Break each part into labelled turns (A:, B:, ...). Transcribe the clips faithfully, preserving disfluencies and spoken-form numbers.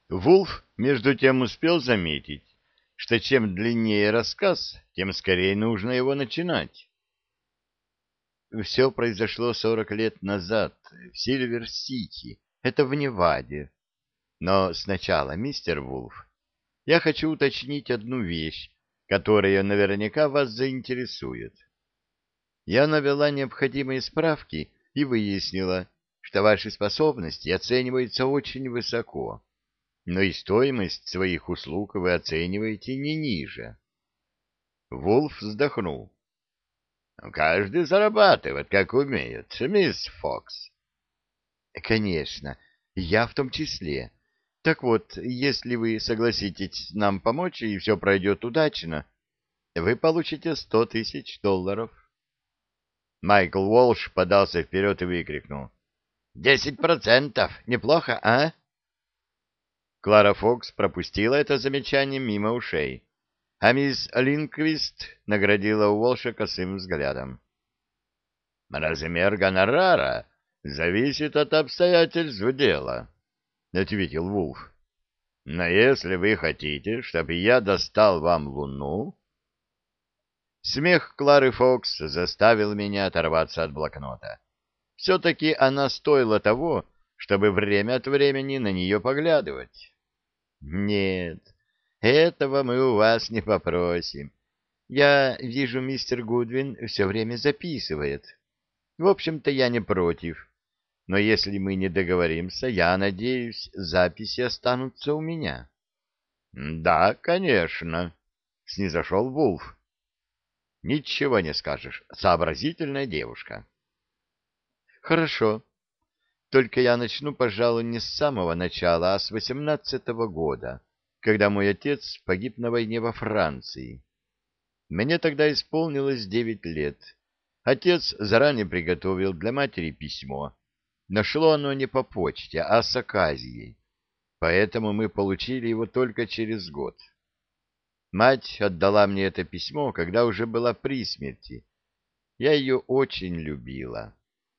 A: Вулф, между тем, успел заметить, что чем длиннее рассказ, тем скорее нужно его начинать. Все произошло сорок лет назад в Сильвер-Сити, это в Неваде. Но сначала, мистер Вулф, я хочу уточнить одну вещь, которая наверняка вас заинтересует. Я навела необходимые справки и выяснила, что ваши способности оцениваются очень высоко, но и стоимость своих услуг вы оцениваете не ниже. Вулф вздохнул. Каждый зарабатывает, как умеет, мисс Фокс. Конечно, я в том числе. Так вот, если вы согласитесь нам помочь и все пройдет удачно, вы получите сто тысяч долларов. Майкл Уолш подался вперед и выкрикнул. «Десять процентов! Неплохо, а?» Клара Фокс пропустила это замечание мимо ушей, а мисс Линквист наградила Уолша косым взглядом. «Размер гонорара зависит от обстоятельств дела», — ответил Вулф. «Но если вы хотите, чтобы я достал вам луну...» Смех Клары Фокс заставил меня оторваться от блокнота. Все-таки она стоила того, чтобы время от времени на нее поглядывать. «Нет, этого мы у вас не попросим. Я вижу, мистер Гудвин все время записывает. В общем-то, я не против. Но если мы не договоримся, я надеюсь, записи останутся у меня». «Да, конечно», — снизошел Вулф. «Ничего не скажешь. Сообразительная девушка». «Хорошо. Только я начну, пожалуй, не с самого начала, а с восемнадцатого года, когда мой отец погиб на войне во Франции. Мне тогда исполнилось девять лет. Отец заранее приготовил для матери письмо. Нашло оно не по почте, а с оказией, поэтому мы получили его только через год. Мать отдала мне это письмо, когда уже была при смерти. Я ее очень любила.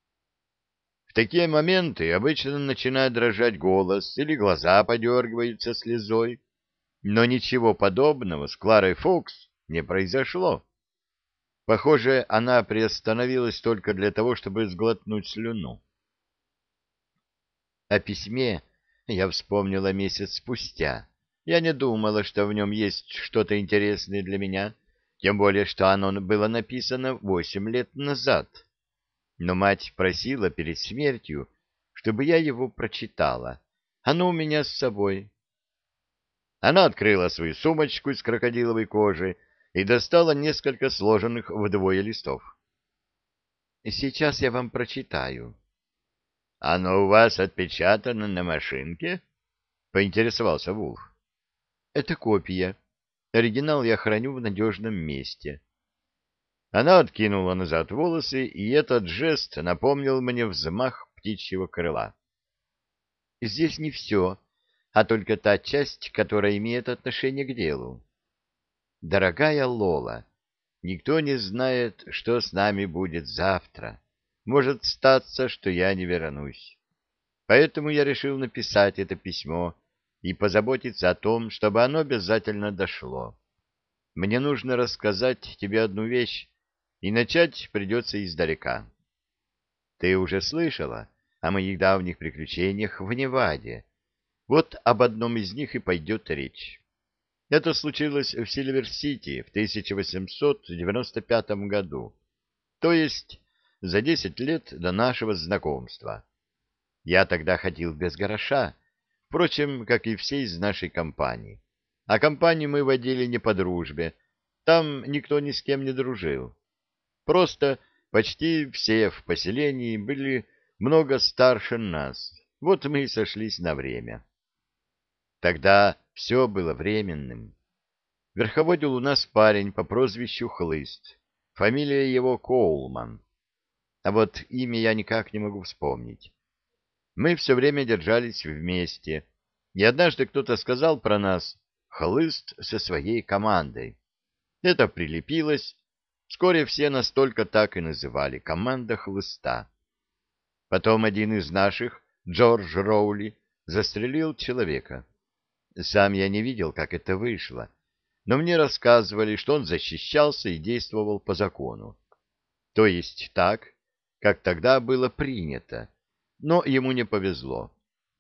A: В такие моменты обычно начинает дрожать голос или глаза подергиваются слезой, но ничего подобного с Кларой Фокс не произошло. Похоже, она приостановилась только для того, чтобы сглотнуть слюну. О письме я вспомнила месяц спустя. Я не думала, что в нем есть что-то интересное для меня, тем более, что оно было написано восемь лет назад. Но мать просила перед смертью, чтобы я его прочитала. Оно у меня с собой. Она открыла свою сумочку из крокодиловой кожи и достала несколько сложенных вдвое листов. Сейчас я вам прочитаю. — Оно у вас отпечатано на машинке? — поинтересовался Вулф. — Это копия. Оригинал я храню в надежном месте. Она откинула назад волосы, и этот жест напомнил мне взмах птичьего крыла. Здесь не все, а только та часть, которая имеет отношение к делу. Дорогая Лола, никто не знает, что с нами будет завтра. Может статься, что я не вернусь. Поэтому я решил написать это письмо и позаботиться о том, чтобы оно обязательно дошло. Мне нужно рассказать тебе одну вещь, и начать придется издалека. Ты уже слышала о моих давних приключениях в Неваде. Вот об одном из них и пойдет речь. Это случилось в Сильвер-Сити в тысяча восемьсот девяносто пятом году, то есть за десять лет до нашего знакомства. Я тогда ходил без гроша, впрочем, как и все из нашей компании. А компанию мы водили не по дружбе, там никто ни с кем не дружил. Просто почти все в поселении были много старше нас, вот мы и сошлись на время. Тогда все было временным. Верховодил у нас парень по прозвищу Хлыст, фамилия его Коулман. А вот имя я никак не могу вспомнить. Мы все время держались вместе, и однажды кто-то сказал про нас «Хлыст со своей командой». Это прилепилось, вскоре все нас только так и называли «команда Хлыста». Потом один из наших, Джордж Роули, застрелил человека. Сам я не видел, как это вышло, но мне рассказывали, что он защищался и действовал по закону. То есть так, как тогда было принято, но ему не повезло.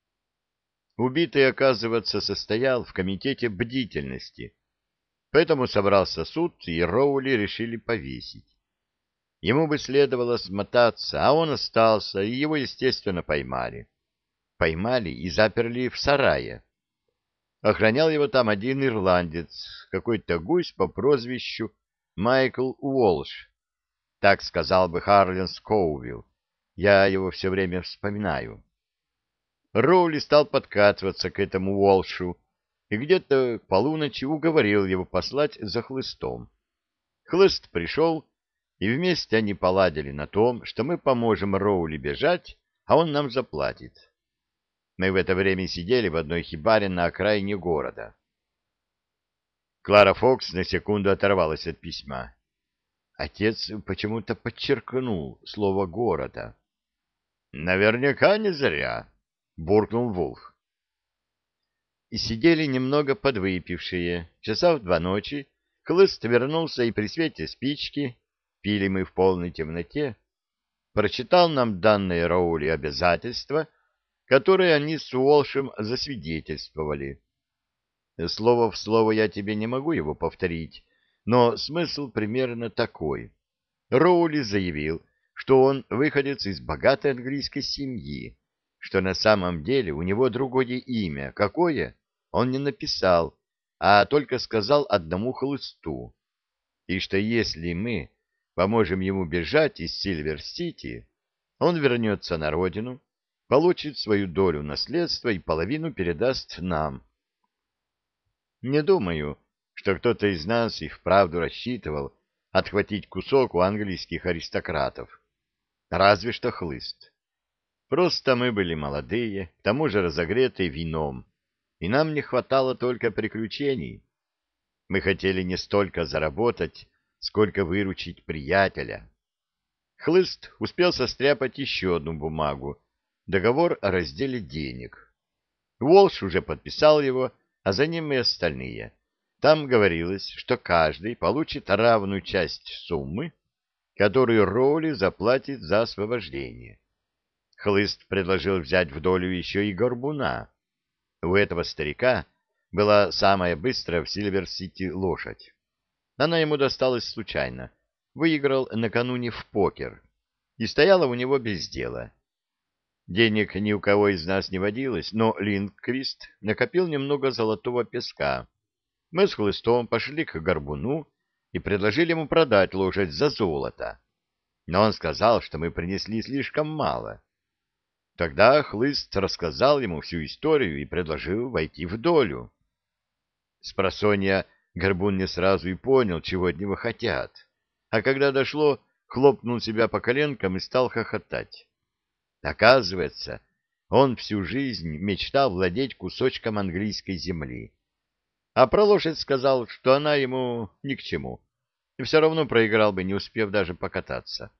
A: Убитый, оказывается, состоял в комитете бдительности, поэтому собрался суд, и Роули решили повесить. Ему бы следовало смотаться, а он остался, и его, естественно, поймали. Поймали и заперли в сарае. Охранял его там один ирландец, какой-то гусь по прозвищу Майкл Уолш. Так сказал бы Харлин Скоувилл. Я его все время вспоминаю. Роули стал подкатываться к этому Уолшу и где-то к полуночи уговорил его послать за хлыстом. Хлыст пришел, и вместе они поладили на том, что мы поможем Роули бежать, а он нам заплатит. Мы в это время сидели в одной хибаре на окраине города. Клара Фокс на секунду оторвалась от письма. Отец почему-то подчеркнул слово «города». «Наверняка не зря», — буркнул Вулф. И сидели немного подвыпившие. Часа в два ночи Хлыст вернулся и при свете спички, пили мы в полной темноте, прочитал нам данные Роули обязательства, которые они с Уолшем засвидетельствовали. Слово в слово я тебе не могу его повторить, но смысл примерно такой. Роули заявил, что он выходец из богатой английской семьи, что на самом деле у него другое имя, какое, он не написал, а только сказал одному Хлысту, и что если мы поможем ему бежать из Сильвер-Сити, он вернется на родину, получит свою долю наследства и половину передаст нам. Не думаю, что кто-то из нас и вправду рассчитывал отхватить кусок у английских аристократов. Разве что Хлыст. Просто мы были молодые, к тому же разогретые вином, и нам не хватало только приключений. Мы хотели не столько заработать, сколько выручить приятеля. Хлыст успел состряпать еще одну бумагу, договор о разделе денег. Уолш уже подписал его, а за ним и остальные. Там говорилось, что каждый получит равную часть суммы, которую Роули заплатит за освобождение. Хлыст предложил взять в долю еще и горбуна. У этого старика была самая быстрая в Сильвер-Сити лошадь. Она ему досталась случайно. Выиграл накануне в покер и стояла у него без дела. Денег ни у кого из нас не водилось, но Линдквист накопил немного золотого песка. Мы с Хлыстом пошли к горбуну и предложили ему продать лошадь за золото. Но он сказал, что мы принесли слишком мало. Тогда Хлыст рассказал ему всю историю и предложил войти в долю. Спросонья горбун не сразу и понял, чего от него хотят, а когда дошло, хлопнул себя по коленкам и стал хохотать. Оказывается, он всю жизнь мечтал владеть кусочком английской земли. А про лошадь сказал, что она ему ни к чему, и все равно проиграл бы, не успев даже покататься.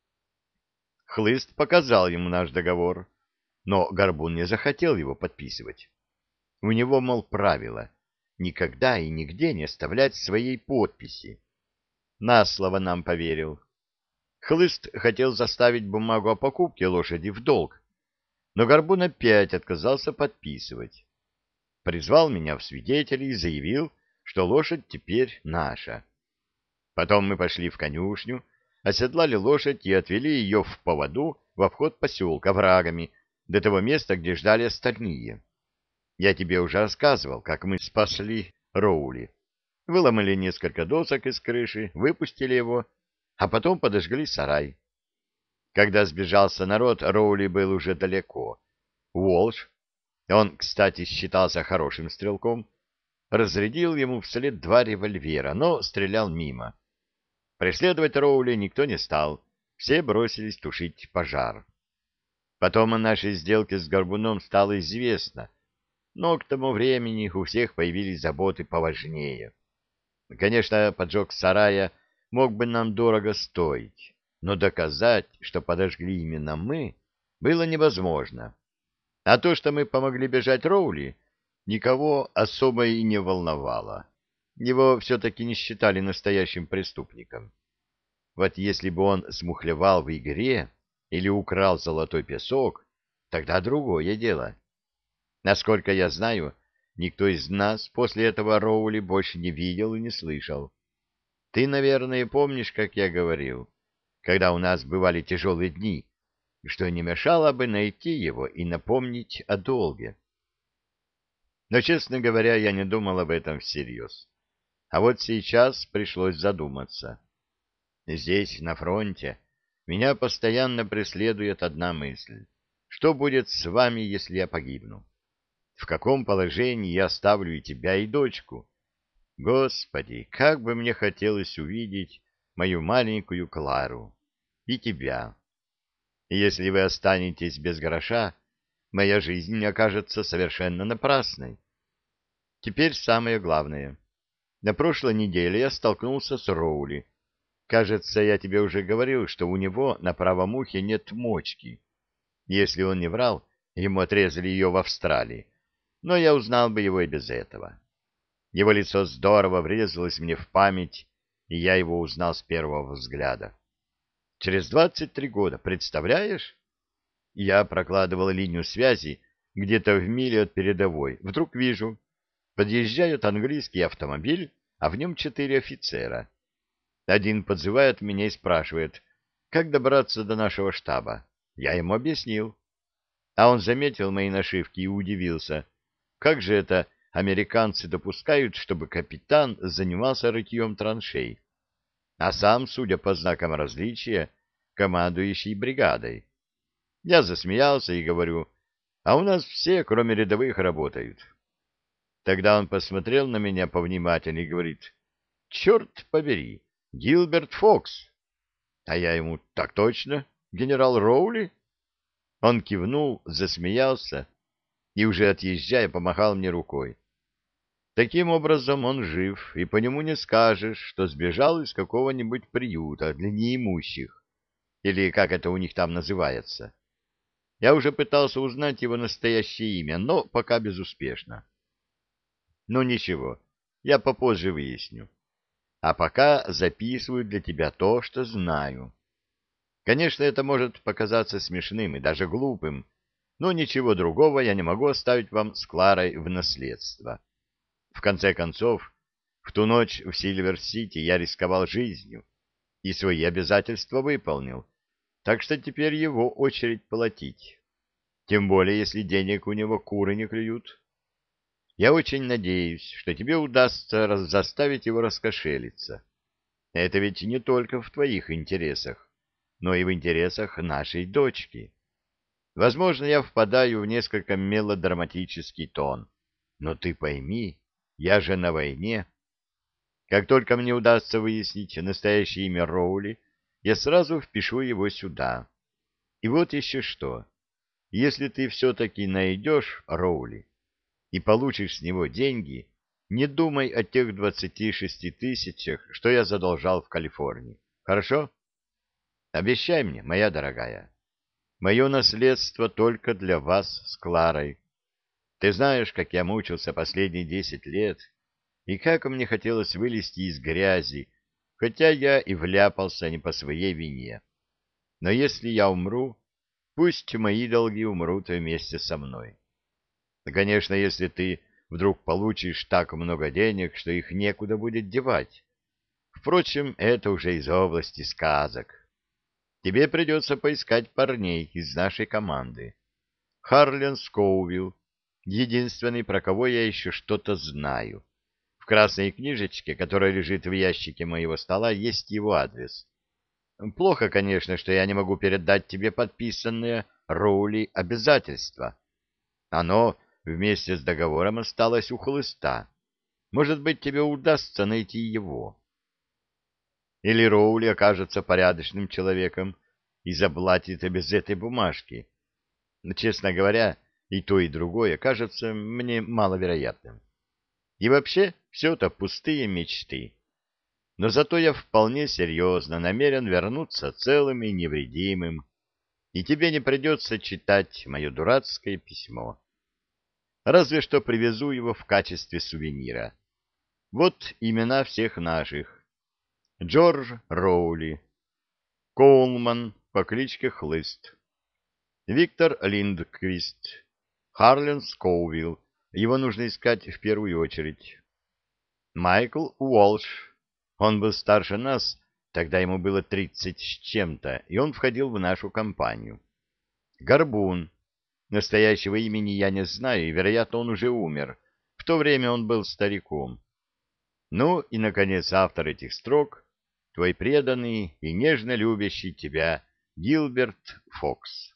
A: Хлыст показал ему наш договор, но горбун не захотел его подписывать. У него, мол, правило — никогда и нигде не оставлять своей подписи. На слово нам поверил. Хлыст хотел заставить бумагу о покупке лошади в долг, но горбун опять отказался подписывать. Призвал меня в свидетели и заявил, что лошадь теперь наша. Потом мы пошли в конюшню, оседлали лошадь и отвели ее в поводу во вход поселка врагами до того места, где ждали остальные. Я тебе уже рассказывал, как мы спасли Роули. Выломали несколько досок из крыши, выпустили его, а потом подожгли сарай. Когда сбежался народ, Роули был уже далеко. Уолш, он, кстати, считался хорошим стрелком, разрядил ему вслед два револьвера, но стрелял мимо. Преследовать Роули никто не стал, все бросились тушить пожар. Потом о нашей сделке с горбуном стало известно, но к тому времени у всех появились заботы поважнее. Конечно, поджог сарая мог бы нам дорого стоить, но доказать, что подожгли именно мы, было невозможно. А то, что мы помогли бежать Роули, никого особо и не волновало. Его все-таки не считали настоящим преступником. Вот если бы он смухлевал в игре или украл золотой песок, тогда другое дело. Насколько я знаю, никто из нас после этого Роули больше не видел и не слышал. Ты, наверное, помнишь, как я говорил, когда у нас бывали тяжелые дни, что не мешало бы найти его и напомнить о долге. Но, честно говоря, я не думал об этом всерьез. А вот сейчас пришлось задуматься. Здесь, на фронте, меня постоянно преследует одна мысль. Что будет с вами, если я погибну? В каком положении я оставлю и тебя, и дочку? Господи, как бы мне хотелось увидеть мою маленькую Клару и тебя. И если вы останетесь без гроша, моя жизнь окажется совершенно напрасной. Теперь самое главное. На прошлой неделе я столкнулся с Роули. Кажется, я тебе уже говорил, что у него на правом ухе нет мочки. Если он не врал, ему отрезали ее в Австралии. Но я узнал бы его и без этого. Его лицо здорово врезалось мне в память, и я его узнал с первого взгляда. Через двадцать три года, представляешь? Я прокладывал линию связи где-то в миле от передовой. Вдруг вижу, подъезжает английский автомобиль, а в нем четыре офицера. Один подзывает меня и спрашивает, как добраться до нашего штаба. Я ему объяснил. А он заметил мои нашивки и удивился. Как же это американцы допускают, чтобы капитан занимался рытьем траншей? А сам, судя по знакам различия, командующий бригадой. Я засмеялся и говорю, а у нас все, кроме рядовых, работают. Тогда он посмотрел на меня повнимательнее и говорит, черт побери, Гилберт Фокс. А я ему, так точно, генерал Роули? Он кивнул, засмеялся и, уже отъезжая, помахал мне рукой. Таким образом, он жив, и по нему не скажешь, что сбежал из какого-нибудь приюта для неимущих, или как это у них там называется. Я уже пытался узнать его настоящее имя, но пока безуспешно. Ну ничего, я попозже выясню. А пока записываю для тебя то, что знаю. Конечно, это может показаться смешным и даже глупым, но ничего другого я не могу оставить вам с Кларой в наследство. В конце концов, в ту ночь в Сильвер-Сити я рисковал жизнью и свои обязательства выполнил, так что теперь его очередь платить. Тем более, если денег у него куры не клюют. Я очень надеюсь, что тебе удастся раз заставить его раскошелиться. Это ведь не только в твоих интересах, но и в интересах нашей дочки. Возможно, я впадаю в несколько мелодраматический тон, но ты пойми, я же на войне. Как только мне удастся выяснить настоящее имя Роули, я сразу впишу его сюда. И вот еще что. Если ты все-таки найдешь Роули и получишь с него деньги, не думай о тех двадцати шести тысячах, что я задолжал в Калифорнии. Хорошо? Обещай мне, моя дорогая. Мое наследство только для вас с Кларой. Ты знаешь, как я мучился последние десять лет, и как мне хотелось вылезти из грязи, хотя я и вляпался не по своей вине. Но если я умру, пусть мои долги умрут вместе со мной. Конечно, если ты вдруг получишь так много денег, что их некуда будет девать. Впрочем, это уже из области сказок. Тебе придется поискать парней из нашей команды. Харлен Скоувилл, единственный, про кого я еще что-то знаю. В красной книжечке, которая лежит в ящике моего стола, есть его адрес. Плохо, конечно, что я не могу передать тебе подписанное Роули обязательство. Оно вместе с договором осталось у хлыста. Может быть, тебе удастся найти его. Или Роули окажется порядочным человеком и заплатит без этой бумажки. Но, честно говоря, и то, и другое кажется мне маловероятным. И вообще, все это пустые мечты. Но зато я вполне серьезно намерен вернуться целым и невредимым, и тебе не придется читать мое дурацкое письмо. разве что привезу его в качестве сувенира. Вот имена всех наших. Джордж Роули, Коулман по кличке Хлыст, Виктор Линдквист, Харлен Скоувилл, его нужно искать в первую очередь. Майкл Уолш, он был старше нас, тогда ему было тридцать с чем-то, и он входил в нашу компанию. Горбун, настоящего имени я не знаю, и, вероятно, он уже умер. В то время он был стариком. Ну и, наконец, автор этих строк, твой преданный и нежно любящий тебя Гилберт Фокс.